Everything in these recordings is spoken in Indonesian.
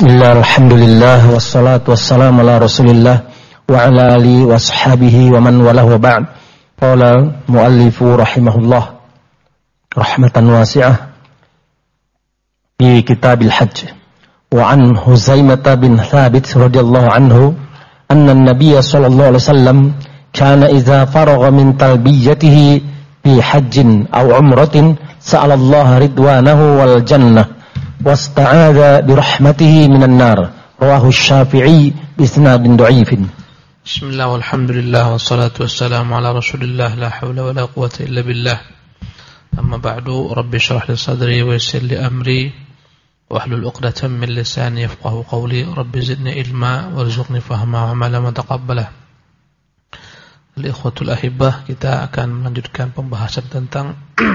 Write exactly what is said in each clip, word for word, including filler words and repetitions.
Bismillah, alhamdulillah, wassalatu wassalamu ala rasulillah wa ala alihi wa ashabihi wa man walah wa ba'd. Qala muallifu rahimahullah rahmatan wasi'ah fi kitabil hajj. Wa an Huzaimah bin Thabit radhiyallahu anhu anna an-nabiy sallallahu alaihi wasallam kana idza faragha min talbiyatihi fi hajjin aw umratin sa'ala Allah ridwanahu wal jannah wasta'adha birahmatihi minan nar. Rawahu Syafi'i bisnadin dha'ifin. Bismillah walhamdulillah wassalatu wassalamu ala rasulillah la hawla wala quwwata illa billah. Amma ba'du, rabbi shrah li sadri wa yassir li amri wahlul 'uqdatam min lisani yafqahu qawli. Rabbi zidni ilma warzuqni fahma wa 'amalan mutaqabbalah. Al-ikhwatul ahibbah, kita akan melanjutkan pembahasan tentang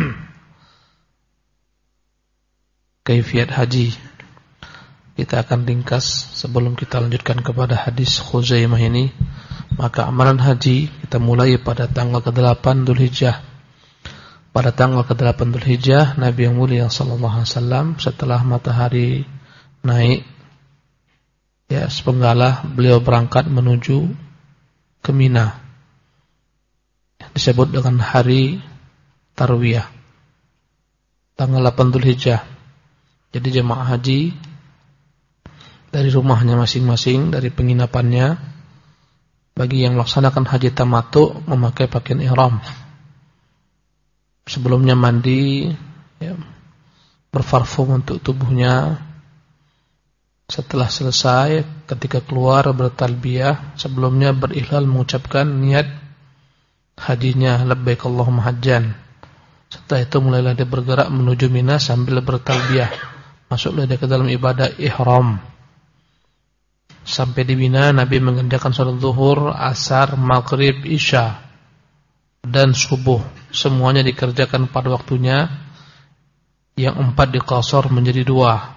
kaifiyat haji. Kita akan ringkas sebelum kita lanjutkan kepada hadis Khuzaimah ini. Maka amalan haji kita mulai pada tanggal kedelapan Dzulhijjah. Pada tanggal kedelapan Dzulhijjah, Nabi yang mulia sallallahu alaihi wasallam setelah matahari naik, ya sepenggalah beliau berangkat menuju ke Mina. Disebut dengan hari Tarwiyah. Tanggal delapan Dzulhijjah. Jadi jemaah haji dari rumahnya masing-masing, dari penginapannya, bagi yang melaksanakan haji tamattu memakai pakaian ihram. Sebelumnya mandi, ya, berparfum untuk tubuhnya. Setelah selesai, ketika keluar bertalbiyah, sebelumnya berihlal mengucapkan niat hajinya, labbaik Allahumma hajjan. Setelah itu mulailah dia bergerak menuju Mina sambil bertalbiyah. Masuklah dia ke dalam ibadah ihram. Sampai di Mina, Nabi mengerjakan salat zuhur, asar, maghrib, isya dan subuh. Semuanya dikerjakan pada waktunya. Yang empat diqasar menjadi dua.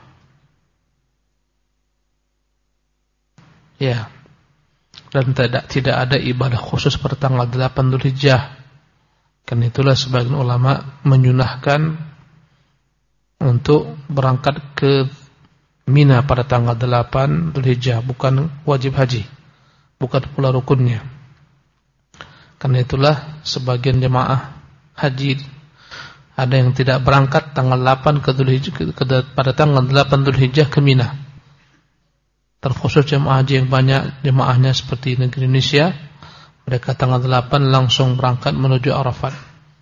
Ya. Dan tidak tidak ada ibadah khusus pada tanggal delapan Dzulhijjah. Karena itulah sebagian ulama menyunahkan untuk berangkat ke Mina pada tanggal delapan Dzulhijjah, bukan wajib haji, bukan pula rukunnya. Karena itulah sebagian jemaah haji ada yang tidak berangkat tanggal delapan ke Dzulhijjah, ke, ke, pada tanggal delapan Dzulhijjah ke Mina. Terkhusus jemaah haji yang banyak jemaahnya seperti negeri Indonesia, mereka tanggal delapan langsung berangkat menuju Arafat.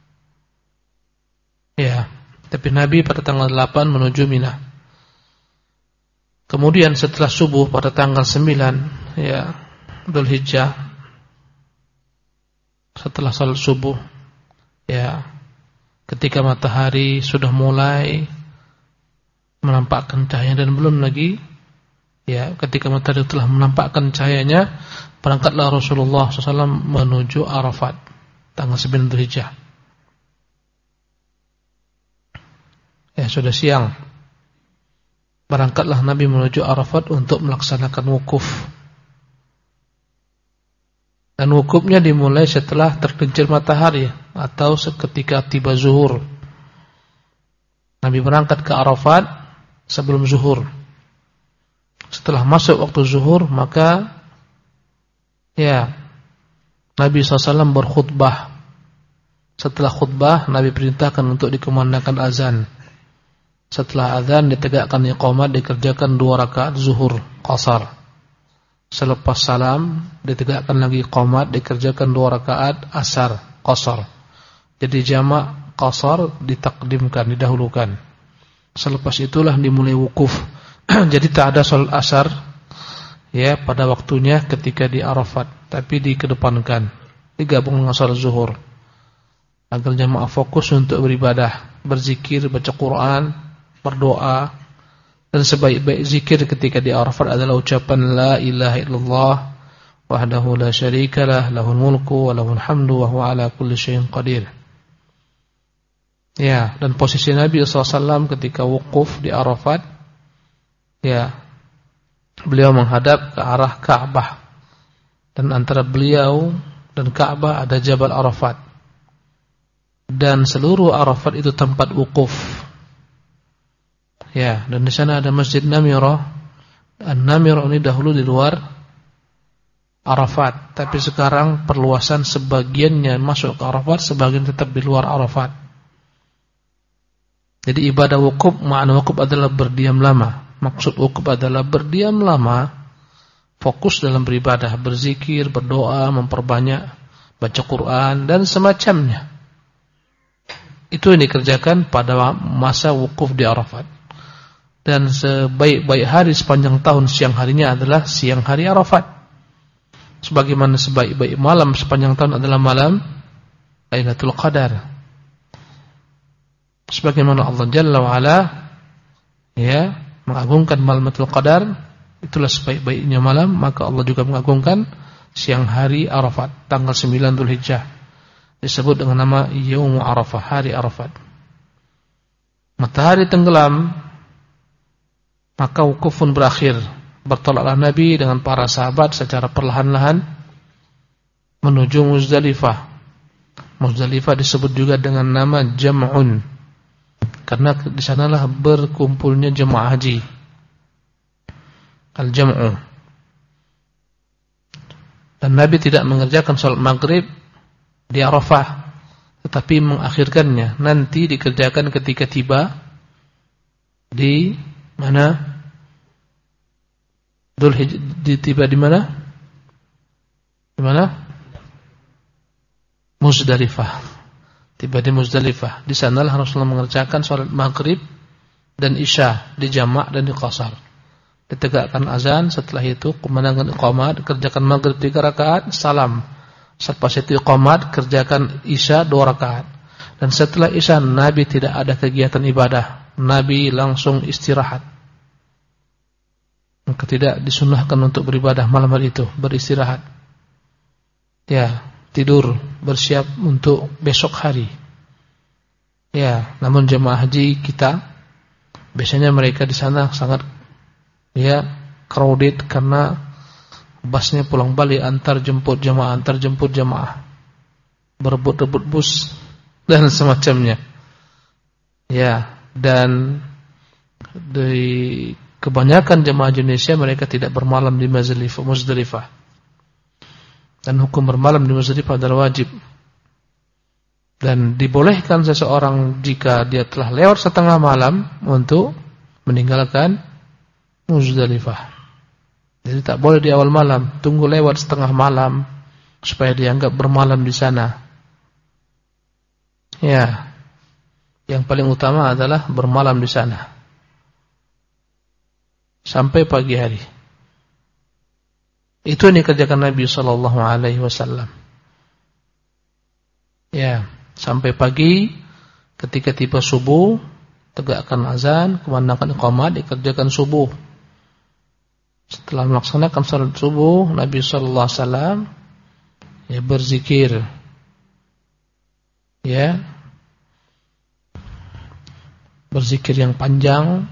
Ya. Tapi Nabi pada tanggal delapan menuju Mina. Kemudian setelah subuh pada tanggal sembilan, ya, Dzulhijjah, setelah salat subuh, ya, ketika matahari sudah mulai menampakkan cahaya dan belum lagi, ya, ketika matahari telah menampakkan cahayanya, berangkatlah Rasulullah shallallahu alaihi wasallam menuju Arafat tanggal sembilan Dzulhijjah. Ya, sudah siang. Berangkatlah Nabi menuju Arafat untuk melaksanakan wukuf. Dan wukufnya dimulai setelah tergelincir matahari atau seketika tiba zuhur. Nabi berangkat ke Arafat sebelum zuhur. Setelah masuk waktu zuhur, maka ya, Nabi shallallahu alaihi wasallam berkhutbah. Setelah khutbah, Nabi perintahkan untuk dikumandangkan azan. Setelah azan ditegakkan iqamah, dikerjakan dua rakaat zuhur qasar. Selepas salam ditegakkan lagi iqamah, dikerjakan dua rakaat asar qasar. Jadi jamak qasar ditakdimkan, didahulukan. Selepas itulah dimulai wukuf. Jadi tak ada salat asar, ya, pada waktunya ketika di Arafat, tapi dikedepankan, digabung dengan salat zuhur, agar jamaah fokus untuk beribadah, berzikir, baca Quran, berdoa. Dan sebaik-baik zikir ketika di Arafat adalah ucapan la ilaha illallah wahdahu la syarikalah, lahul mulku wa lahul hamdu wa huwa ala kulli syai'in qadir. Ya, dan posisi Nabi shallallahu alaihi wasallam ketika wukuf di Arafat, ya, beliau menghadap ke arah Ka'bah. Dan antara beliau dan Ka'bah ada Jabal Arafat. Dan seluruh Arafat itu tempat wukuf. Ya, dan di sana ada Masjid Namirah, An-Namir ini dahulu di luar Arafat, tapi sekarang perluasan sebagiannya masuk ke Arafat, sebagian tetap di luar Arafat. Jadi ibadah wukuf, makna wukuf adalah berdiam lama. Maksud wukuf adalah berdiam lama, fokus dalam beribadah, berzikir, berdoa, memperbanyak baca Quran dan semacamnya. Itu yang dikerjakan pada masa wukuf di Arafat. Dan sebaik-baik hari sepanjang tahun siang harinya adalah siang hari Arafat. Sebagaimana sebaik-baik malam sepanjang tahun adalah malam Lailatul Qadar. Sebagaimana Allah Jalla wa Ala ya mengagungkan malam Lailatul Qadar, itulah sebaik-baiknya malam, maka Allah juga mengagungkan siang hari Arafat, tanggal sembilan Dzulhijjah. Disebut dengan nama Yaum Arafah, hari Arafat. Matahari tenggelam, maka wukuf pun berakhir. Bertolaklah Nabi dengan para sahabat secara perlahan-lahan menuju Muzdalifah. Muzdalifah disebut juga dengan nama Jam'un, karena di sanalah berkumpulnya jemaah haji. Al-Jam'u. Dan Nabi tidak mengerjakan salat maghrib di Arafah, tetapi mengakhirkannya. Nanti dikerjakan ketika tiba di mana? Dzulhijjah, tiba di mana? Di mana? Muzdalifah. Tiba di Muzdalifah. Di sanalah Rasulullah mengerjakan salat maghrib dan isya di jamak dan di qasar. Ditegakkan azan, setelah itu kumandangkan iqamat, kerjakan maghrib tiga rakaat, salam. Selepas itu iqamat, kerjakan isya dua rakaat. Dan setelah isya Nabi tidak ada kegiatan ibadah. Nabi langsung istirahat. Maka tidak disunnahkan untuk beribadah malam hari itu, beristirahat. Ya, tidur, bersiap untuk besok hari. Ya, namun jemaah haji kita biasanya mereka di sana sangat ya crowded karena busnya pulang balik, antar jemput jemaah, antar jemput jemaah, berebut-rebut bus dan semacamnya. Ya, dan di kebanyakan jemaah Indonesia mereka tidak bermalam di Muzdalifah. Dan hukum bermalam di Muzdalifah adalah wajib. Dan dibolehkan seseorang jika dia telah lewat setengah malam untuk meninggalkan Muzdalifah. Jadi tak boleh di awal malam, tunggu lewat setengah malam supaya dianggap bermalam di sana. Ya, yang paling utama adalah bermalam di sana sampai pagi hari. Itu yang dikerjakan Nabi sallallahu alaihi wasallam. Ya, sampai pagi, ketika tiba subuh, tegakkan azan, kumandangkan iqamat, dikerjakan subuh. Setelah melaksanakan salat subuh, Nabi sallallahu alaihi wasallam ya berzikir. Ya. Berzikir yang panjang.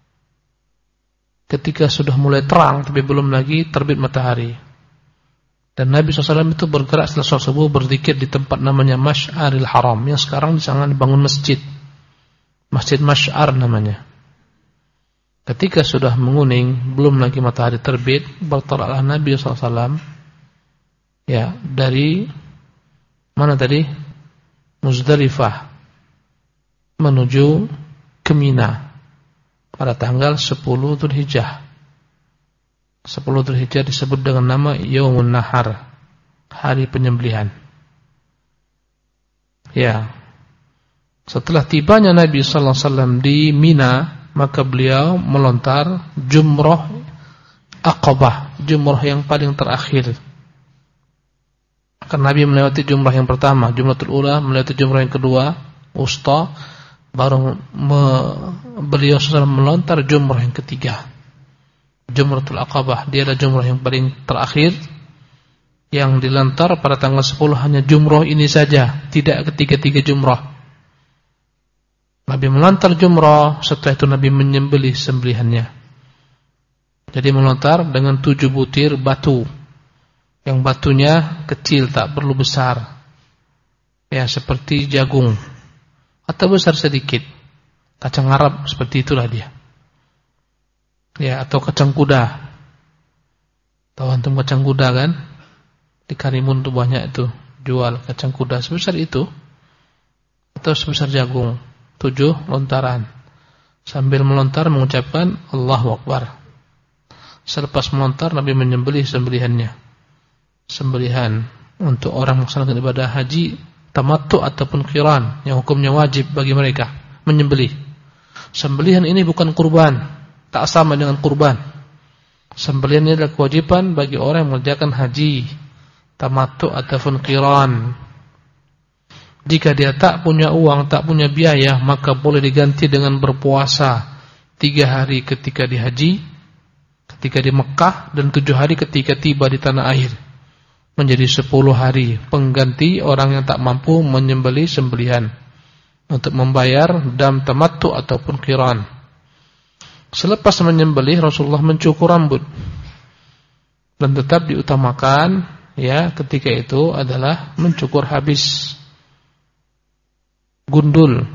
Ketika sudah mulai terang tapi belum lagi terbit matahari. Dan Nabi shallallahu alaihi wasallam itu bergerak setelah sholat subuh berzikir di tempat namanya Masy'aril Haram, yang sekarang di sana dibangun masjid. Masjid Masy'ar namanya. Ketika sudah menguning, belum lagi matahari terbit, bertolaklah Nabi shallallahu alaihi wasallam ya dari mana tadi? Muzdalifah menuju ke Mina pada tanggal sepuluh Dzulhijjah. sepuluh Dzulhijjah disebut dengan nama Yaumun Nahar, hari penyembelihan. Ya. Setelah tibanya Nabi sallallahu alaihi wasallam di Mina, maka beliau melontar jumrah Aqabah, jumrah yang paling terakhir. Karena Nabi melewati jumrah yang pertama, Jumratul Ula, melewati jumrah yang kedua, Usta, baru me, beliau sallallahu melontar jumrah yang ketiga, Jumratul Aqabah. Dia adalah jumrah yang paling terakhir yang dilontar pada tanggal sepuluh. Hanya jumrah ini saja, tidak ketiga-tiga jumrah. Nabi melontar jumrah, setelah itu Nabi menyembelih sembelihannya. Jadi melontar dengan tujuh butir batu, yang batunya kecil, tak perlu besar, ya seperti jagung, atau besar sedikit, kacang Arab, seperti itulah dia. Ya, atau kacang kuda. Tahu antum kacang kuda kan? Di Karimun tuh banyak itu jual kacang kuda sebesar itu atau sebesar jagung. Tujuh lontaran. Sambil melontar mengucapkan Allahu Akbar. Selepas melontar Nabi menyembelih sembelihannya. Sembelihan untuk orang melaksanakan ibadah haji tamattu ataupun qiran yang hukumnya wajib bagi mereka menyembelih. Sembelihan ini bukan kurban, tak sama dengan kurban. Sembelihan ini adalah kewajiban bagi orang yang mengerjakan haji tamattu ataupun qiran. Jika dia tak punya uang, tak punya biaya, maka boleh diganti dengan berpuasa tiga hari ketika di haji, ketika di Mekah, dan tujuh hari ketika tiba di tanah air. Menjadi sepuluh hari pengganti orang yang tak mampu menyembelih sembelihan untuk membayar dam tamattu ataupun qiran. Selepas menyembelih, Rasulullah mencukur rambut, dan tetap diutamakan ya ketika itu adalah mencukur habis, gundul.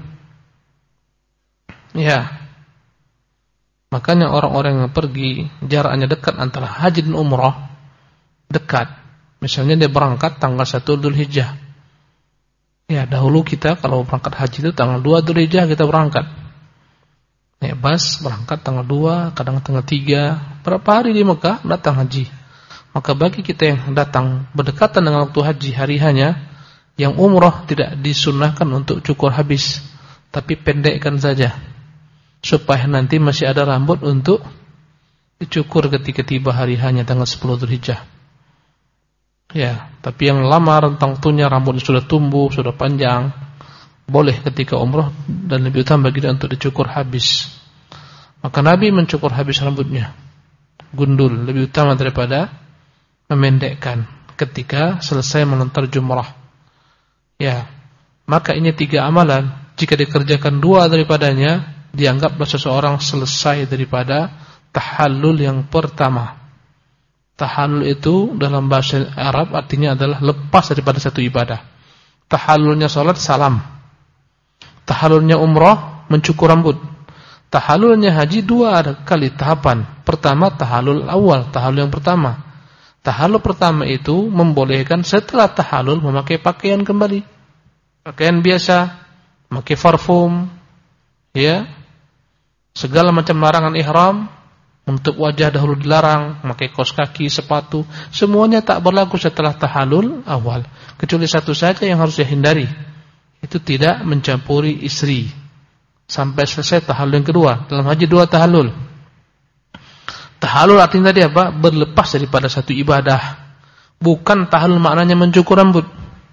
Ya, makanya orang-orang yang pergi jaraknya dekat antara haji dan umrah dekat. Misalnya dia berangkat tanggal satu Dzulhijjah. Ya, dahulu kita kalau berangkat haji itu tanggal dua Dzulhijjah kita berangkat. Ya, bas berangkat tanggal dua, kadang tanggal tiga, berapa hari di Mekah datang haji. Maka bagi kita yang datang berdekatan dengan waktu haji hari hanya, yang umrah tidak disunnahkan untuk cukur habis, tapi pendekkan saja supaya nanti masih ada rambut untuk dicukur ketika tiba hari hanya tanggal sepuluh Dzulhijjah. Ya, tapi yang lama rentang tunya rambutnya sudah tumbuh, sudah panjang, boleh ketika umrah dan lebih utama bagi dia untuk dicukur habis. Maka Nabi mencukur habis rambutnya, gundul, lebih utama daripada memendekkan ketika selesai melontar jumrah. Ya, maka ini tiga amalan. Jika dikerjakan dua daripadanya, dianggaplah seseorang selesai daripada tahallul yang pertama. Tahallul itu dalam bahasa Arab artinya adalah lepas daripada satu ibadah. Tahallulnya salat, salam. Tahallulnya umrah, mencukur rambut. Tahallulnya haji dua kali tahapan. Pertama tahallul awal, tahallul yang pertama. Tahallul pertama itu membolehkan setelah tahallul memakai pakaian kembali. Pakaian biasa, memakai parfum, ya. Segala macam larangan ihram, menutup wajah dahulu dilarang, memakai kaos kaki, sepatu, semuanya tak berlaku setelah tahallul awal. Kecuali satu saja yang harus dihindari, itu tidak mencampuri istri sampai selesai tahallul yang kedua. Dalam haji dua tahallul. Tahallul artinya tadi apa? Berlepas daripada satu ibadah. Bukan tahallul maknanya mencukur rambut.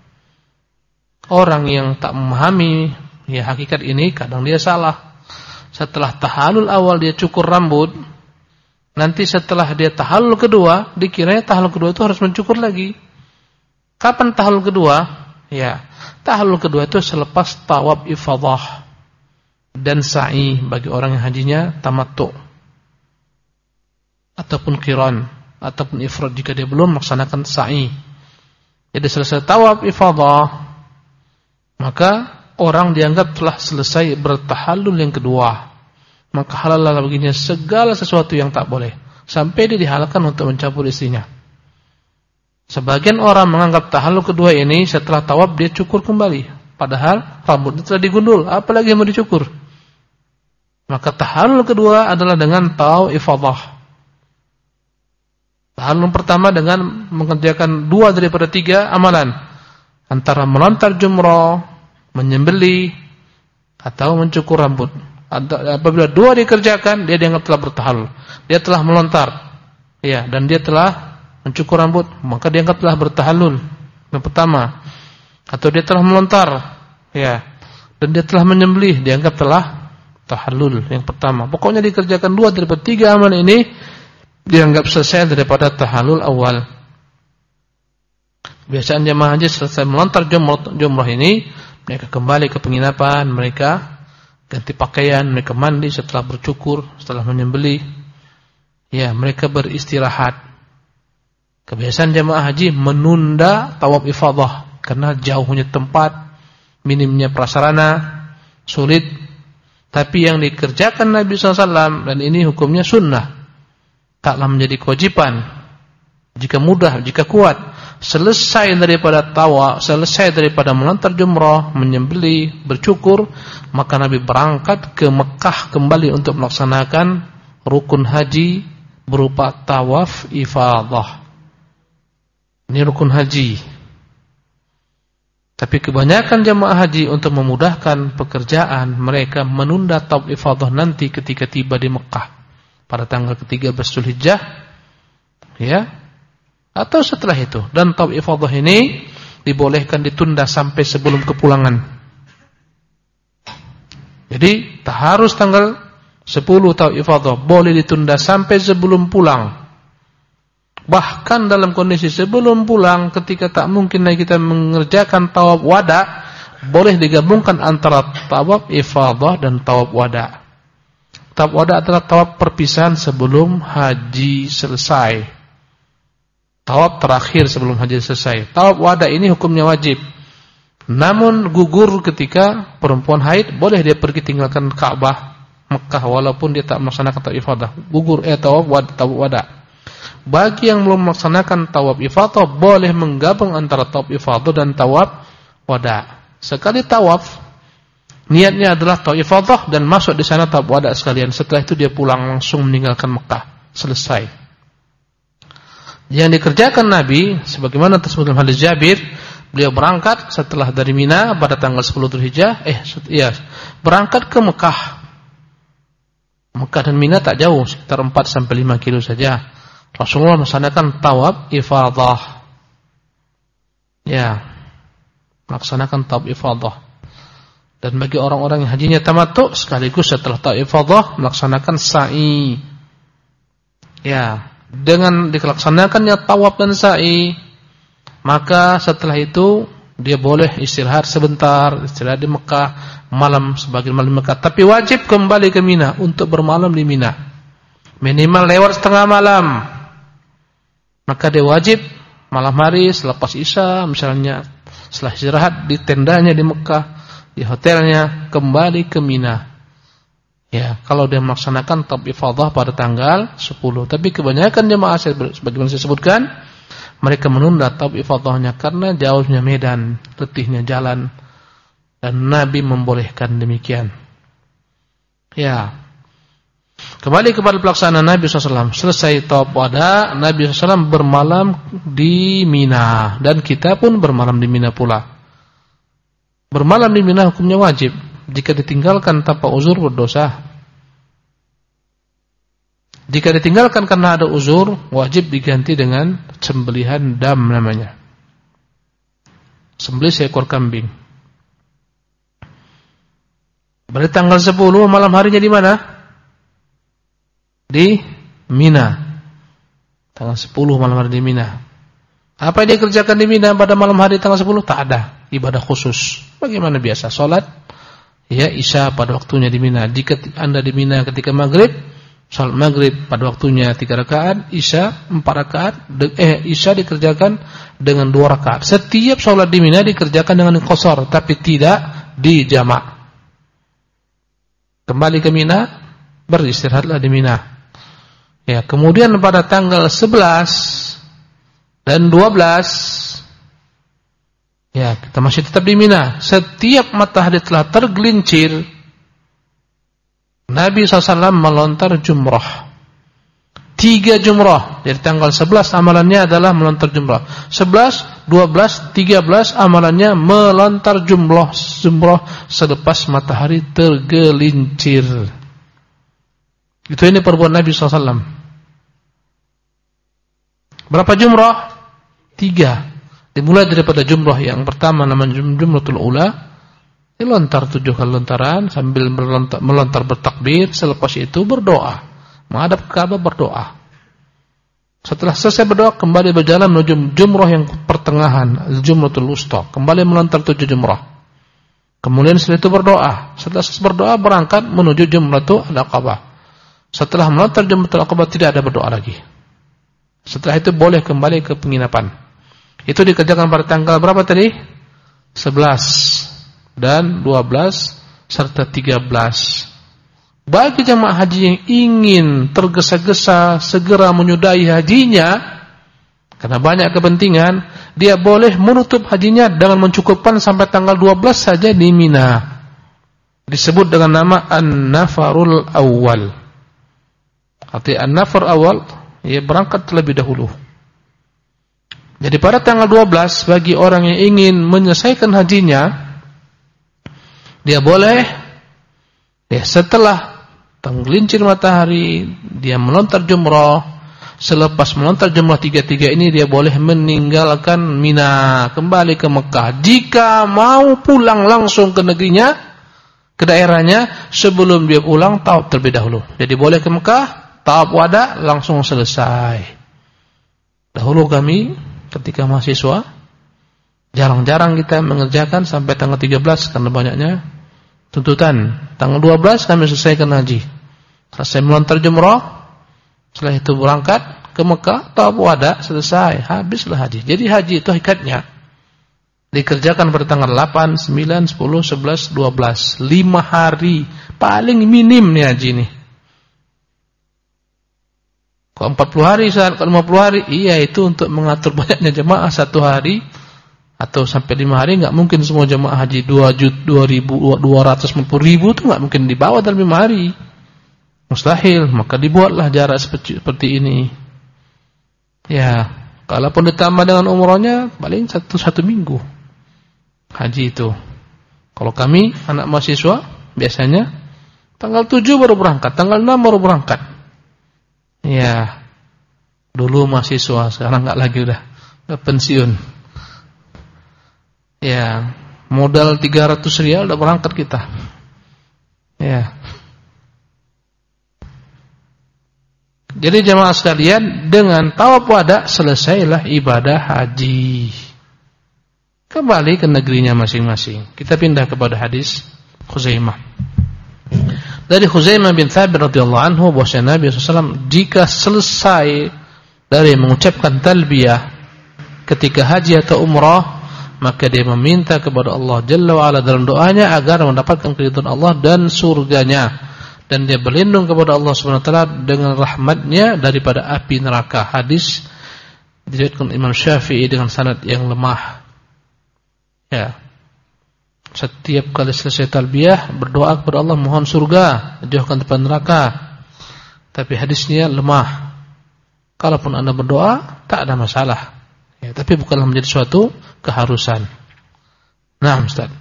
Orang yang tak memahami ya hakikat ini kadang dia salah. Setelah tahallul awal dia cukur rambut, nanti setelah dia tahallul kedua, dikiranya tahallul kedua itu harus mencukur lagi. Kapan tahallul kedua? Ya, tahallul kedua itu selepas tawaf ifadah dan sa'i bagi orang yang hajinya tamattu ataupun qiran ataupun ifrad jika dia belum melaksanakan sa'i. Jadi selesai tawaf ifadah, maka orang dianggap telah selesai bertahallul yang kedua. Maka halal baginya segala sesuatu yang tak boleh, sampai dia dihalalkan untuk mencampur istrinya. Sebagian orang menganggap tahallul kedua ini setelah tawaf dia cukur kembali, padahal rambutnya telah digundul, apalagi yang mau dicukur. Maka tahallul kedua adalah dengan tawaf ifadah. Tahallul pertama dengan mengerjakan dua daripada tiga amalan, antara melontar jumrah, menyembelih, atau mencukur rambut. Apabila dua dikerjakan, dia dianggap telah bertahallul. Dia telah melontar, ya, dan dia telah mencukur rambut, maka dianggap telah bertahallul. Yang pertama, atau dia telah melontar, ya, dan dia telah menyembelih, dianggap telah tahallul yang pertama. Pokoknya dikerjakan dua daripada tiga amalan ini, dianggap selesai daripada tahallul awal. Biasanya jemaah haji selesai melontar jumrah, jumrah ini, mereka kembali ke penginapan, mereka ganti pakaian, mereka mandi setelah bercukur, setelah menyembelih. Ya, mereka beristirahat. Kebiasaan jemaah haji menunda tawaf ifadah karena jauhnya tempat, minimnya prasarana, sulit. Tapi yang dikerjakan Nabi sallallahu alaihi wasallam, dan ini hukumnya sunnah, taklah menjadi kewajiban. Jika mudah, jika kuat, selesai daripada tawaf, selesai daripada melontar jumrah, menyembelih, bercukur, maka Nabi berangkat ke Mekah kembali untuk melaksanakan rukun haji berupa tawaf ifadah. Ini rukun haji. Tapi kebanyakan jamaah haji untuk memudahkan pekerjaan, mereka menunda tawaf ifadah nanti ketika tiba di Mekah pada tanggal ketiga belas Zulhijjah, ya, atau setelah itu. Dan tawaf ifadah ini dibolehkan ditunda sampai sebelum kepulangan. Jadi tak harus tanggal sepuluh tawaf ifadah, boleh ditunda sampai sebelum pulang. Bahkan dalam kondisi sebelum pulang, ketika tak mungkin lagi kita mengerjakan tawaf wada, boleh digabungkan antara tawaf ifadah dan tawaf wada. Tawaf wada adalah tawaf perpisahan sebelum haji selesai. Tawaf terakhir sebelum haji selesai. Tawaf wada ini hukumnya wajib. Namun gugur ketika perempuan haid, boleh dia pergi tinggalkan Ka'bah Mekah walaupun dia tak melaksanakan tawaf ifadah. Gugur eh tawaf wada, tawaf wada. Bagi yang belum melaksanakan tawaf ifadah, boleh menggabung antara tawaf ifadah dan tawaf wada. Sekali tawaf, niatnya adalah tawaf ifadah dan masuk di sana tawaf wada sekalian. Setelah itu dia pulang langsung meninggalkan Mekah. Selesai. Yang dikerjakan Nabi, sebagaimana tersebut dalam hadis Jabir, beliau berangkat setelah dari Mina pada tanggal sepuluh Dzulhijjah, eh iya, berangkat ke Mekah. Mekah dan Mina tak jauh, sekitar empat sampai lima kilo saja. Rasulullah melaksanakan tawaf ifadah. Ya, melaksanakan tawaf ifadah. Dan bagi orang-orang yang hajinya tamattu, sekaligus setelah tawaf ifadah melaksanakan sa'i. Ya, dengan dilaksanakannya tawaf dan sa'i, maka setelah itu dia boleh istirahat sebentar, istirahat di Mekah malam sebagian malam di Mekah, tapi wajib kembali ke Mina untuk bermalam di Mina. Minimal lewat setengah malam. Maka dia wajib malam hari selepas Isya misalnya, setelah istirahat di tendanya di Mekah, di hotelnya, kembali ke Mina. Ya, kalau dia melaksanakan tawaf ifadah pada tanggal sepuluh. Tapi kebanyakan jemaah sebagaimana saya sebutkan, mereka menunda tawaf ifadahnya karena jauhnya medan, letihnya jalan, dan Nabi membolehkan demikian. Ya. Kembali kepada pelaksanaan Nabi shallallahu alaihi wasallam. Selesai tawaf wada, Nabi shallallahu alaihi wasallam bermalam di Mina, dan kita pun bermalam di Mina pula. Bermalam di Mina hukumnya wajib. Jika ditinggalkan tanpa uzur berdosa. Jika ditinggalkan karena ada uzur, wajib diganti dengan sembelihan dam namanya. Sembelih seekor kambing. Berarti tanggal sepuluh malam harinya di mana? Di Mina. Tanggal sepuluh malam hari di Mina. Apa yang dikerjakan di Mina pada malam hari tanggal sepuluh? Tak ada ibadah khusus. Bagaimana biasa salat ya Isya pada waktunya di Mina. Jika Anda di Mina ketika maghrib, salat maghrib pada waktunya tiga rakaat, Isya empat rakaat, eh Isya dikerjakan dengan dua rakaat. Setiap salat di Mina dikerjakan dengan qashar, tapi tidak dijamak. Kembali ke Mina, beristirahatlah di Mina. Ya, kemudian pada tanggal sebelas dan dua belas, ya, kita masih tetap di Mina. Setiap matahari telah tergelincir, Nabi shallallahu alaihi wasallam melontar jumrah. Tiga jumrah. Jadi tanggal sebelas amalannya adalah melontar jumrah. Sebelas, dua belas, tiga belas amalannya melontar jumrah, jumrah selepas matahari tergelincir. Itu ini perbuatan Nabi shallallahu alaihi wasallam. Berapa jumrah? Tiga. Dimulai daripada jumrah yang pertama namanya jumratul ula. Dilontar tujuh kali lontaran sambil melontar, melontar bertakbir. Selepas itu berdoa, menghadap ke Ka'bah berdoa. Setelah selesai berdoa, kembali berjalan menuju jumrah yang pertengahan, jumratul wusta. Kembali melontar tujuh jumrah. Kemudian setelah itu berdoa. Setelah selesai berdoa, berangkat menuju jumratul aqabah. Setelah melontar jumratul aqabah, tidak ada berdoa lagi. Setelah itu boleh kembali ke penginapan. Itu dikerjakan pada tanggal berapa tadi? sebelas dan dua belas serta tiga belas. Bagi jemaah haji yang ingin tergesa-gesa segera menyudahi hajinya, karena banyak kepentingan, dia boleh menutup hajinya dengan mencukupkan sampai tanggal dua belas saja di Mina. Disebut dengan nama An-Nafarul Awal. Arti An-Nafar Awal, ia berangkat terlebih dahulu. Jadi pada tanggal dua belas, bagi orang yang ingin menyelesaikan hajinya, dia boleh ya setelah tergelincir matahari, dia melontar jumrah. Selepas melontar jumrah tiga-tiga ini, dia boleh meninggalkan Mina, kembali ke Mekah. Jika mau pulang langsung ke negerinya, ke daerahnya, sebelum dia pulang, tawaf terlebih dahulu. Jadi boleh ke Mekah, tawaf wada, langsung selesai. Dahulu kami, ketika mahasiswa, jarang-jarang kita mengerjakan sampai tanggal tiga belas, karena banyaknya tuntutan. Tanggal dua belas kami selesaikan haji. Selesai melontar jumrah, setelah itu berangkat ke Mekah, tawaf wada, selesai, habislah haji. Jadi haji itu hakikatnya dikerjakan pada tanggal delapan, sembilan, sepuluh, sebelas, dua belas, lima hari paling minim nih haji nih. Kalau empat puluh hari, kalau lima puluh hari, iya itu untuk mengatur banyaknya jemaah satu hari atau sampai lima hari. Nggak mungkin semua jemaah haji dua juta, dua ribu, dua ratus lima puluh ribu itu nggak mungkin dibawa dalam lima hari. Mustahil, maka dibuatlah jarak seperti, seperti ini. Ya, kalaupun ditambah dengan umrohnya, paling satu satu minggu haji itu. Kalau kami anak mahasiswa biasanya tanggal tujuh baru berangkat, tanggal enam baru berangkat. Ya, dulu mahasiswa, sekarang nggak lagi, udah, udah pensiun. Ya, modal tiga ratus rial udah berangkat kita. Ya. Jadi jemaah sekalian, dengan tawaf wada selesailah ibadah haji. Kembali ke negerinya masing-masing. Kita pindah kepada hadis Khuzaimah. Dari Khuzaimah bin Thabit radhiyallahu anhu, bahwasanya Nabi sallallahu alaihi wasallam jika selesai dari mengucapkan talbiyah ketika haji atau umrah, maka dia meminta kepada Allah Jalla wa Ala dalam doanya agar mendapatkan keridhaan Allah dan surganya. Dan dia berlindung kepada Allah Subhanahu wa taala dengan rahmatnya daripada api neraka. Hadis diriwayatkan Imam Syafi'i dengan sanad yang lemah. Ya. Setiap kali selesai talbiyah berdoa kepada Allah mohon surga, jauhkan dari neraka. Tapi hadisnya lemah. Kalaupun Anda berdoa tak ada masalah. Ya, tapi bukanlah menjadi suatu keharusan. Nah, Ustaz.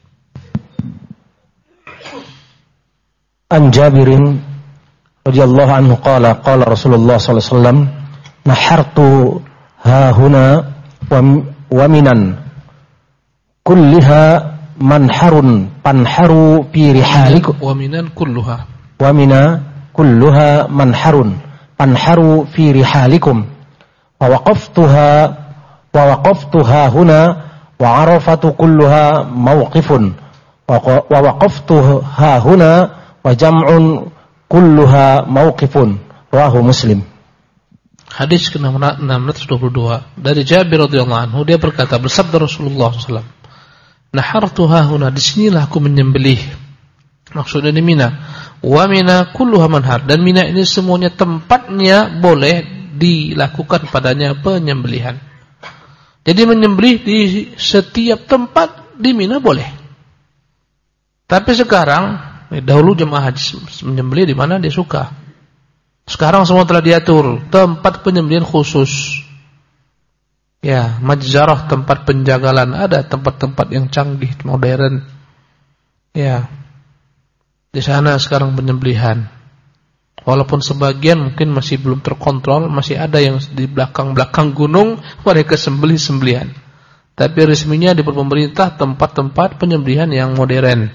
An Jabirin radhiyallahu anhu qala qala Rasulullah sallallahu alaihi wasallam nahartu ha huna wa minan kulliha manharun panharu fi rihalikum wa minan kulluha wa mina kulluha manharun panharu fi rihalikum wa waqaftuha wa waqaftuha huna wa arafatu kulluha mawqifun wa waqaftuha huna wa jam'un kulluha mauqifun, rawahu Muslim. Hadis ke nomor enam ratus dua puluh dua dari Jabir radhiyallahu anhu, dia berkata, bersabda Rasulullah sallallahu alaihi wasallam, nahartuha huna, di sinilah aku menyembelih. Maksudnya di Mina. Wa Mina kulluha manhar, dan Mina ini semuanya tempatnya boleh dilakukan padanya penyembelihan. Jadi menyembelih di setiap tempat di Mina boleh. Tapi sekarang, dahulu jemaah haji menyembelih di mana dia suka. Sekarang semua telah diatur, tempat penyembelihan khusus. Ya, majzarah, tempat penjagalan, ada tempat-tempat yang canggih, modern. Ya. Di sana sekarang penyembelihan. Walaupun sebagian mungkin masih belum terkontrol, masih ada yang di belakang-belakang gunung mereka sembelih-sembelihan. Tapi resminya di pemerintah tempat-tempat penyembelihan yang modern.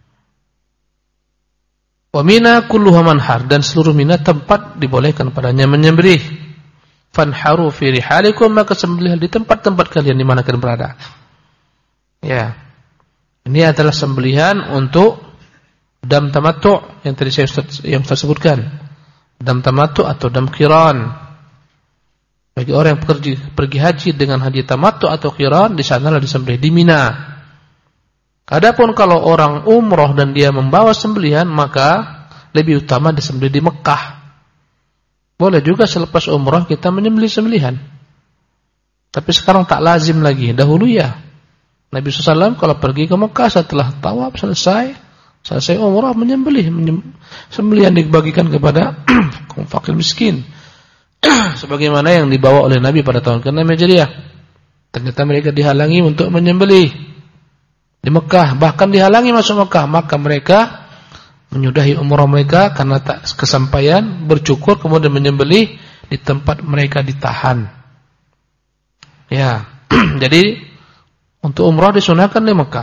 Wa Mina kulluha manhar, dan seluruh Mina tempat dibolehkan padanya menyembelih. Fanharu fi rihalikum, maka sembelih di tempat-tempat kalian di mana kalian berada. Ya. Ini adalah sembelihan untuk dam tamattu yang tadi saya yang saya sebutkan. Dam tamattu atau dam qiran. Bagi orang yang pergi, pergi haji dengan haji tamattu atau qiran, di sanalah disembelih di Mina. Adapun kalau orang umroh dan dia membawa sembelihan, maka lebih utama disembelih di Mekah. Boleh juga selepas umrah kita menyembelih sembelihan. Tapi sekarang tak lazim lagi. Dahulu ya, Nabi shallallahu alaihi wasallam kalau pergi ke Mekah setelah tawaf selesai, selesai umrah menyembelih, menyembelih sembelihan dibagikan kepada kaum fakir miskin. Sebagaimana yang dibawa oleh Nabi pada tahun keenam Hijriah. Ternyata mereka dihalangi untuk menyembelih di Mekah, bahkan dihalangi masuk Mekah, maka mereka menyudahi umrah mereka karena tak kesampaian, bercukur kemudian menyembelih di tempat mereka ditahan. Ya, jadi untuk umrah disunahkan di Mekah.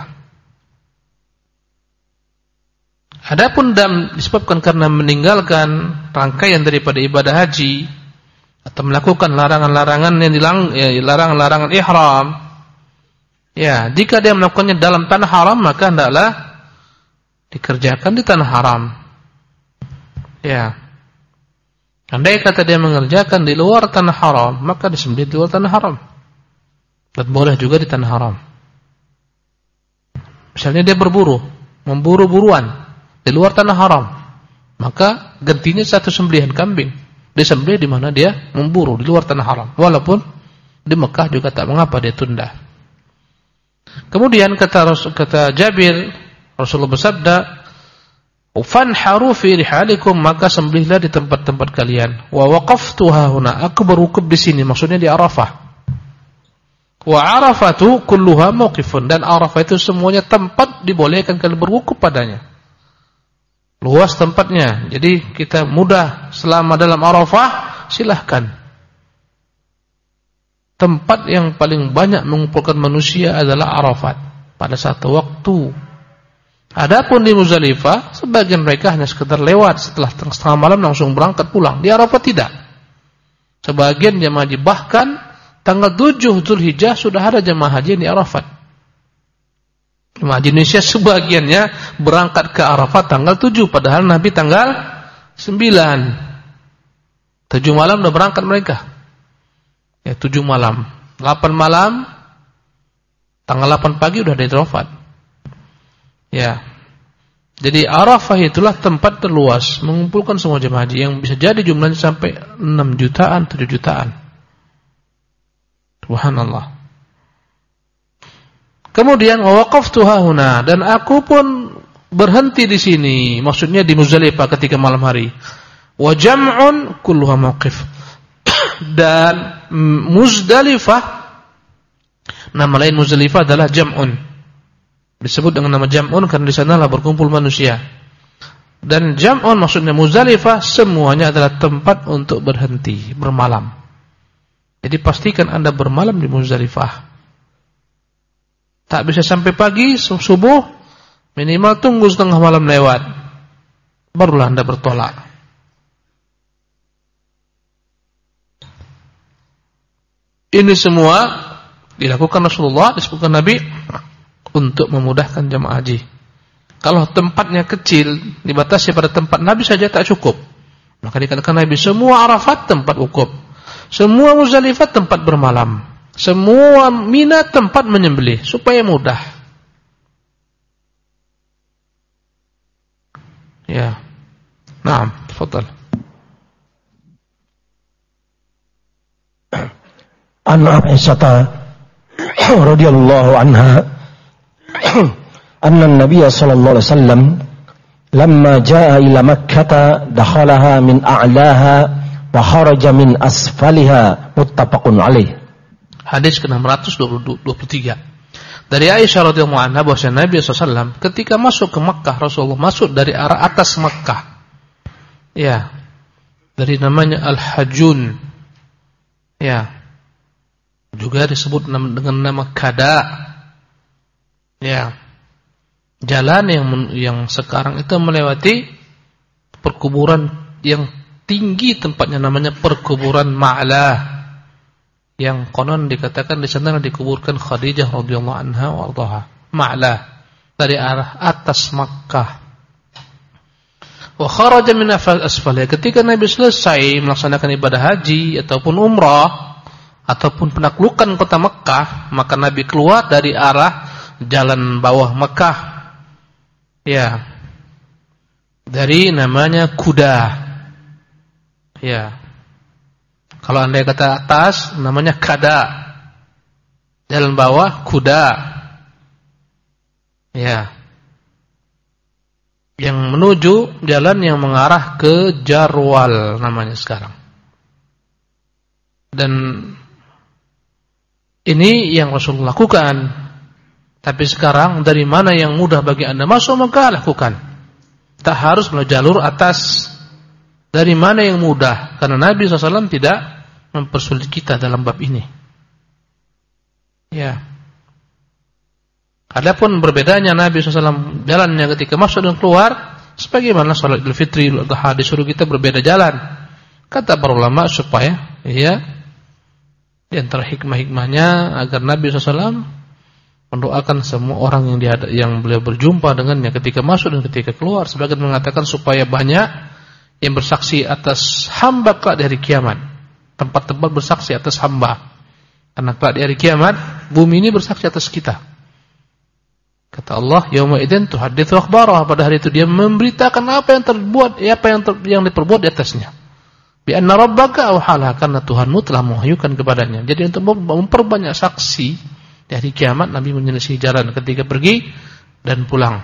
Adapun dam disebabkan karena meninggalkan rangkaian daripada ibadah haji atau melakukan larangan-larangan yang dilang, ya, larangan-larangan ihram. Ya, jika dia melakukannya dalam tanah haram maka hendaklah dikerjakan di tanah haram. Ya. Andai kata dia mengerjakan di luar tanah haram, maka disembelih di luar tanah haram. Dan boleh juga di tanah haram. Misalnya dia berburu, memburu buruan di luar tanah haram, maka gantinya satu sembelihan kambing. Dia sembelih di mana dia memburu di luar tanah haram. Walaupun di Mekah juga tak mengapa dia tunda. Kemudian kata kata Jabir, Rasulullah bersabda, "Fanharu fi rihalikum," maka sembelihlah di tempat-tempat kalian. Wa waqaftu hahuna, aku berwukuf di sini, maksudnya di Arafah. Wa Arafatu kulluha mauqifun, dan Arafah itu semuanya tempat dibolehkan kalian berwukuf padanya. Luas tempatnya, jadi kita mudah selama dalam Arafah, silahkan. Tempat yang paling banyak mengumpulkan manusia adalah Arafat pada satu waktu. Adapun di Muzdalifah, sebagian mereka hanya sekedar lewat setelah setengah malam langsung berangkat pulang. Di Arafat tidak. Sebagian jemaah haji bahkan tanggal tujuh Zulhijjah sudah ada jemaah haji di Arafat. Jemaah haji Indonesia sebagiannya berangkat ke Arafat tanggal tujuh, padahal Nabi tanggal sembilan. tujuh malam sudah berangkat mereka. Ya, tujuh malam. delapan malam, tanggal delapan pagi sudah di Arafat. Ya. Jadi Arafah itulah tempat terluas mengumpulkan semua jemaah haji yang bisa jadi jumlahnya sampai enam jutaan, tujuh jutaan. Subhanallah. Kemudian waqaftu hahuna, dan aku pun berhenti di sini, maksudnya di Muzdalifah ketika malam hari. Wa jam'un kulluha mauqif. Dan Muzdalifah, nama lain Muzdalifah adalah jam'un. Disebut dengan nama jam'un karena di sanalah berkumpul manusia. Dan jam'un maksudnya Muzdalifah semuanya adalah tempat untuk berhenti, bermalam. Jadi pastikan Anda bermalam di Muzdalifah. Tak bisa sampai pagi, subuh, minimal tunggu setengah malam lewat, barulah Anda bertolak. Ini semua dilakukan Rasulullah, disebutkan Nabi untuk memudahkan jemaah haji. Kalau tempatnya kecil, dibatasi pada tempat Nabi saja tak cukup, maka dikatakan Nabi semua Arafat tempat wukuf, semua Muzdalifah tempat bermalam, semua Mina tempat menyembelih, supaya mudah. Ya. Naam, tafadhal. An Aisyah radhiyallahu anha anna an-nabiy sallallahu alaihi wasallam lamma jaa ila Makkah dakhalaha min a'laha wa kharaja min asfaliha, muttafaqun alaih. Hadis ke enam ratus dua puluh tiga. Dari Aisyah radhiyallahu anha bahwa Nabi sallallahu alaihi wasallam ketika masuk ke Makkah, Rasulullah masuk dari arah atas Makkah. Ya. Dari namanya Al-Hajun. Ya. Juga disebut dengan nama Kada. Ya. Jalan yang yang sekarang itu melewati perkuburan yang tinggi, tempatnya namanya perkuburan Ma'lah, yang konon dikatakan di sana dikuburkan Khadijah radhiyallahu anha wa ardhaha. Ma'lah dari arah atas Makkah. Wa kharaja min asfaliha, ketika Nabi selesai melaksanakan ibadah haji ataupun umrah ataupun penaklukan kota Mekah, maka Nabi keluar dari arah jalan bawah Mekah. Ya. dari namanya kuda. Ya. Kalau Anda kata atas namanya kada. Jalan bawah kuda. Ya. Yang menuju jalan yang mengarah ke Jarwal namanya sekarang. Dan ini yang Rasul lakukan. Tapi sekarang dari mana yang mudah bagi Anda masuk, maka lakukan. Tak harus melalui jalur atas. Dari mana yang mudah? Karena Nabi shallallahu alaihi wasallam tidak mempersulit kita dalam bab ini. Ya. Adapun berbedanya Nabi shallallahu alaihi wasallam jalannya ketika masuk dan keluar, sebagaimana sholat Idul Fitri, Idul Adha disuruh kita berbeda jalan. Kata para ulama supaya, ya, di antara hikmah-hikmahnya agar Nabi shallallahu alaihi wasallam mendoakan semua orang yang dihadap, yang beliau berjumpa dengannya ketika masuk dan ketika keluar. Sebagian mengatakan supaya banyak yang bersaksi atas hamba kelak di hari kiamat. Tempat-tempat bersaksi atas hamba. Karena kelak di hari kiamat bumi ini bersaksi atas kita. Kata Allah, yauma idzin tuhadditsu akhbaraha, pada hari itu dia memberitakan apa yang terbuat, apa yang ter, yang diperbuat di atasnya. Bi anna rabbaka awhala, karena Tuhanmu telah mewahyukan kepadanya. Jadi untuk memperbanyak saksi di hari kiamat, Nabi menyelisih jalan ketika pergi dan pulang.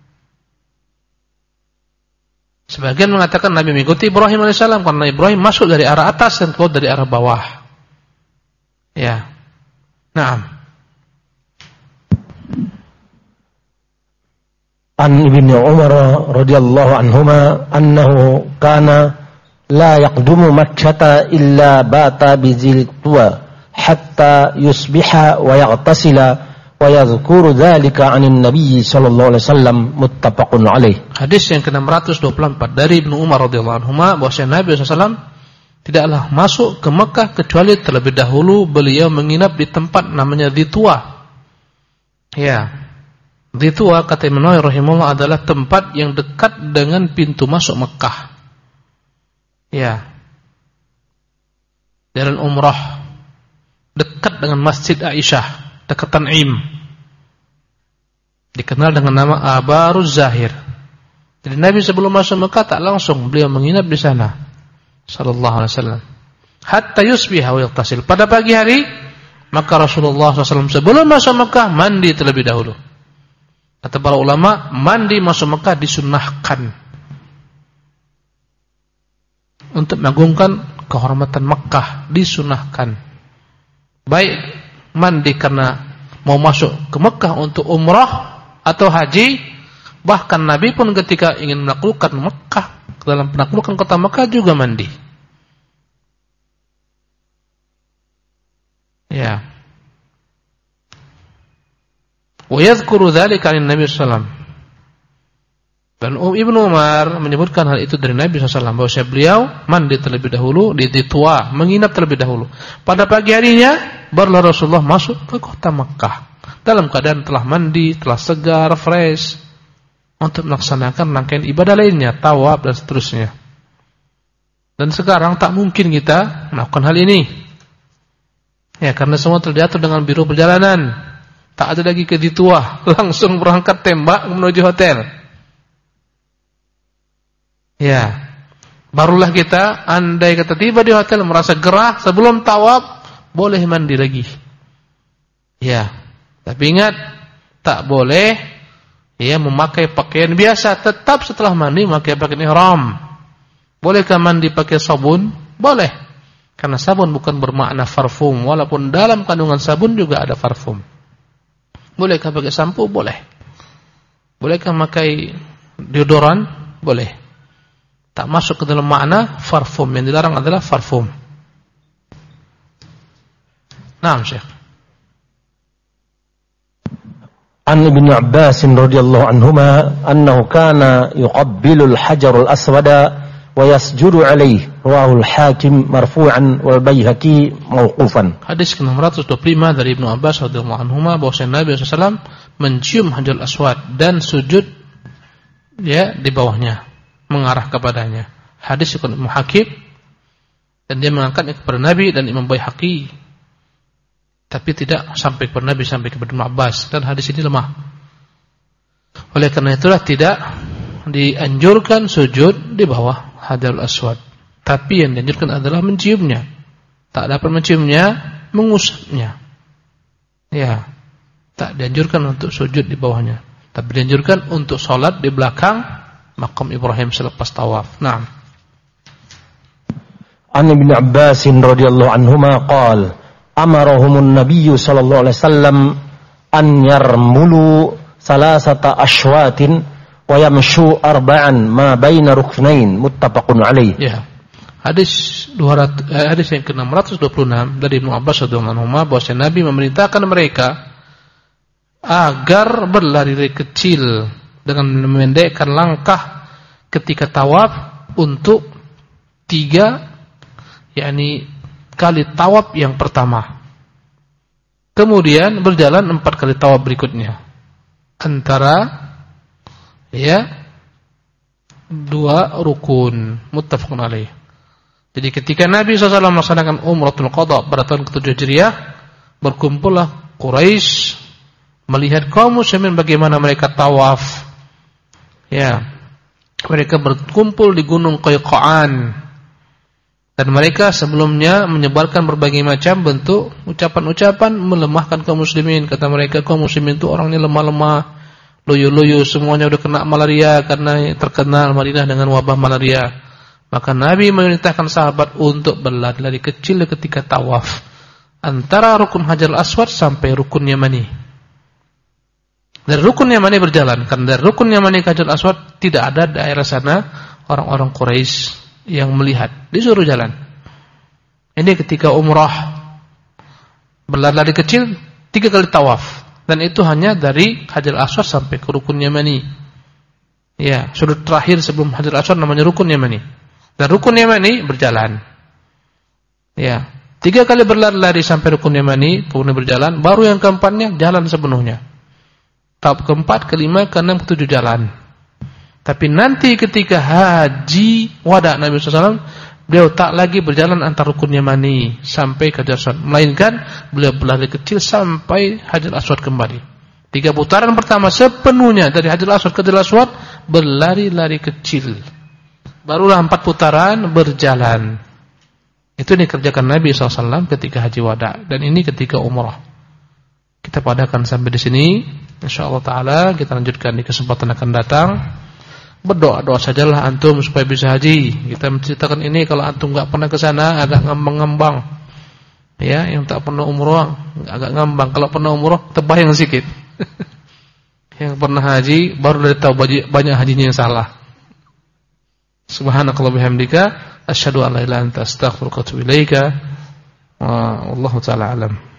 Sebagian mengatakan Nabi mengikuti Ibrahim alaihissalam karena Ibrahim masuk dari arah atas dan keluar dari arah bawah. Ya. Naam. An Ibnu Umar radhiyallahu anhuma annahu kana la yaqdumu Makkah illa bata bizil tuwa hatta yusbiha wa yaghtasila wa yadhkuru dzalika 'anil nabiy sallallahu alaihi wasallam, muttafaqun alaih. Hadis yang ke enam ratus dua puluh empat dari Ibnu Umar radhiyallahu anhuma bahwa Nabi sallallahu alaihi wasallam tidaklah masuk ke Mekah kecuali terlebih dahulu beliau menginap di tempat namanya Dzituwa. Ya. Dzituwa kata Imam Nawawi rahimahullah adalah tempat yang dekat dengan pintu masuk Mekah. Ya. Jalan umrah dekat dengan Masjid Aisyah, dekat Tan'im. Dikenal dengan nama Abaruz Zahir. Jadi Nabi sebelum masuk Mekah tak langsung beliau menginap di sana. Sallallahu alaihi wasallam. Hatta yusbiha wa yaghtasil. Pada pagi hari maka Rasulullah sallallahu alaihi wasallam sebelum masuk Mekah mandi terlebih dahulu. Kata para ulama, mandi masuk Mekah disunnahkan untuk mengagungkan kehormatan Mekah, disunnahkan. Baik mandi karena mau masuk ke Mekah untuk umrah atau haji, bahkan Nabi pun ketika ingin menaklukkan Mekah, dalam penaklukan kota Mekah juga mandi. Ya. Wa yadhkuru dzalika lin Nabi sallallahu alaihi wasallam. Dan Ibnu Umar menyebutkan hal itu dari Nabi sallallahu alaihi wasallam bahwa beliau mandi terlebih dahulu di Dzituwa, menginap terlebih dahulu. Pada pagi harinya barulah Rasulullah masuk ke kota Makkah dalam keadaan telah mandi, telah segar, fresh untuk melaksanakan rangkaian ibadah lainnya, tawaf dan seterusnya. Dan sekarang tak mungkin kita melakukan hal ini. Ya, karena semua telah diatur dengan biro perjalanan. Tak ada lagi ke Dzituwa, langsung berangkat tembak menuju hotel. Ya. Barulah kita andai kata tiba di hotel merasa gerah sebelum tawaf, boleh mandi lagi. Ya. Tapi ingat, tak boleh ya memakai pakaian biasa, tetap setelah mandi memakai pakaian ihram. Bolehkah mandi pakai sabun? Boleh. Karena sabun bukan bermakna parfum, walaupun dalam kandungan sabun juga ada parfum. Bolehkah pakai sampo? Boleh. Bolehkah pakai deodoran? Boleh. Tak masuk ke dalam makna parfum. Yang dilarang adalah parfum. Naam, Syekh. An Ibnu Abbas radhiyallahu anhuma annahu kana yuqabbilu al-hajar al-aswada wa yasjudu alaihi, rawahu al-Hakim marfu'an wal Baihaqi mauqufan. Hadis ke enam ratus dua puluh lima dari Ibnu Abbas radhiyallahu anhuma bahwa Nabi sallallahu alaihi wasallam mencium Hajar Aswad dan sujud ya di bawahnya, mengarah kepadanya. Hadis Ibnu Hakim dan dia mengangkatnya kepada Nabi dan Imam Baihaqi. Tapi tidak sampai kepada Nabi, sampai kepada Ibnu Abbas, dan hadis ini lemah. Oleh karena itulah tidak dianjurkan sujud di bawah Hajarul Aswad. Tapi yang dianjurkan adalah menciumnya. Tak dapat menciumnya, mengusapnya. Ya, tak dianjurkan untuk sujud di bawahnya. Tapi dianjurkan untuk sholat di belakang makam Ibrahim selepas tawaf. Naam. An Ibn Abbas radhiyallahu anhuma qala amarahumun nabiyyu sallallahu alaihi wasallam an yarmulu salasata ashwatin wa yamshu arba'an ma baina ruknain muttafaqun alaih. Ya. Hadis dua ratus eh, hadis yang ke enam ratus dua puluh enam dari Ibnu Abbas radhiyallahu anhu bahwa Nabi memerintahkan mereka agar berlari kecil dengan memendekkan langkah ketika tawaf untuk tiga, yakni kali tawaf yang pertama. Kemudian berjalan empat kali tawaf berikutnya. Antara ya dua rukun, muttafaqun alaih. Jadi ketika Nabi shallallahu alaihi wasallam melaksanakan Umratul Qadha pada tahun ketujuh Hijriah, berkumpullah Quraisy melihat kaum muslimin bagaimana mereka tawaf. Ya, mereka berkumpul di Gunung Qayqa'an. Dan mereka sebelumnya menyebarkan berbagai macam bentuk ucapan-ucapan melemahkan kaum muslimin. Kata mereka, kaum muslimin itu orangnya lemah-lemah, loyo-loyo, semuanya udah kena malaria karena terkenal Madinah dengan wabah malaria. Maka Nabi memerintahkan sahabat untuk berlari-lari kecil ketika tawaf antara rukun Hajarul Aswad sampai rukun Yamani. Dari rukun Yamani berjalan, karena dari rukun Yamani ke Hajarul Aswad tidak ada daerah sana orang-orang Quraisy yang melihat, disuruh jalan. Ini ketika umrah berlari-lari kecil tiga kali tawaf, dan itu hanya dari Hajarul Aswad sampai ke rukun Yamani. Ya, sudut terakhir sebelum Hajarul Aswad namanya rukun Yamani. Dan rukun Yamani berjalan. Ya, tiga kali berlari-lari sampai rukun Yamani, kemudian berjalan, baru yang keempatnya jalan sepenuhnya. Tahap keempat, kelima, keenam, ketujuh jalan. Tapi nanti ketika haji wada Nabi shallallahu alaihi wasallam, beliau tak lagi berjalan antar rukun Yamani sampai ke Hajarul Aswad, melainkan beliau berlari kecil sampai Hajarul Aswad kembali. Tiga putaran pertama sepenuhnya dari Hajarul Aswad ke Hajarul Aswad berlari-lari kecil. Barulah empat putaran berjalan. Itu dikerjakan Nabi shallallahu alaihi wasallam ketika haji wada, dan ini ketika umrah. Kita padakan sampai di sini. Insyaallah taala kita lanjutkan di kesempatan akan datang. Berdoa-doa sajalah antum supaya bisa haji. Kita menceritakan ini kalau antum enggak pernah ke sana agak ngambang-ngambang. Ya, yang tak pernah umrah agak ngambang. Kalau pernah umrah terbayang sedikit. Yang pernah haji baru dari tahu banyak hajinya yang salah. Subhanakallah bihamdika asyhadu an la ilaha illa anta astaghfiruka wa atubu ilaika. Wallahu taala alam.